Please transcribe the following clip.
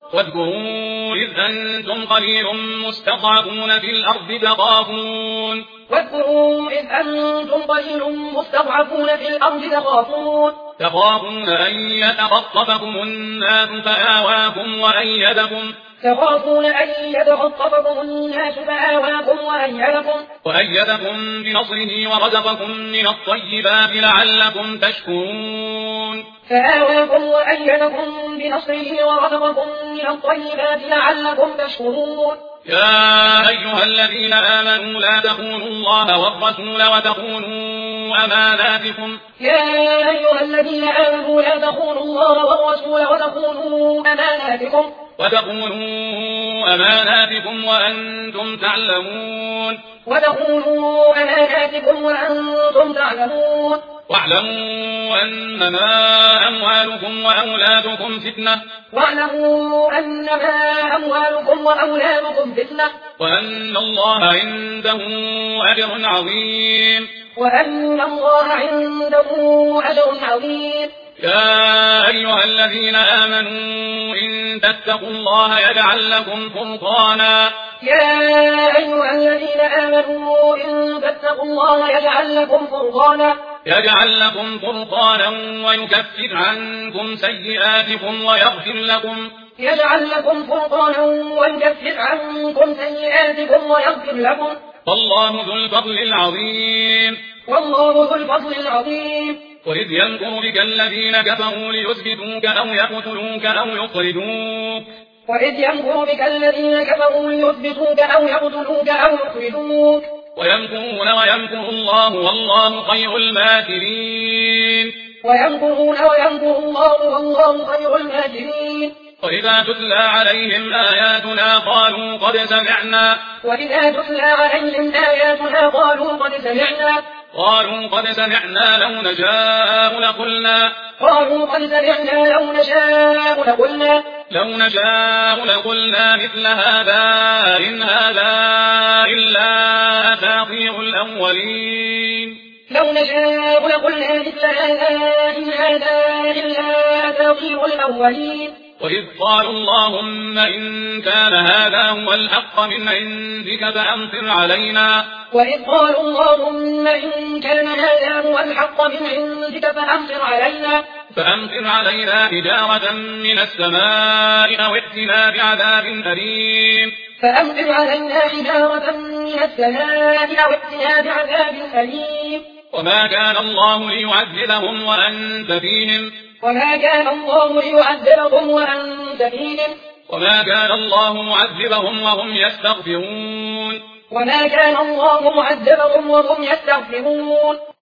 واذكروا إذ أنتم قليل مستضعفون في الأرض تخافون أن يتخطفكم الناس فآواكم وأيدكم بنصره ورزقكم من الطيبات لعلكم تشكرون يا أيها الذين آمنوا لا تخونوا الله والرسول وتخونوا أماناتكم وأنتم تعلمون واعلموا أنما أموالكم وأولادكم فتنة وأن الله عنده أجر عظيم يا أيها الذين آمنوا إن تتقوا الله يجعل لكم فرقانا ويكفر عنكم سيئاتكم ويغفر لكم والله ذو الفضل العظيم وإذ يمكر بك الذين كفروا ليثبتوك أو يقتلوك أو يخرجوك ويمكرون ويمكر الله والله خير الماكرين وإذا تتلى عليهم آياتنا قالوا قد سمعنا لو نشاء لقلنا مثل هذا إن هذا إلا أساطير الأولين وإذ قالوا اللهم إن كان هذا هو الحق من عندك فأمطر علينا حجارة من السماء أو ائتنا بعذاب أليم وما كان الله ليعذبهم وأنت فيهم وما كان الله معذبهم وهم يستغفرون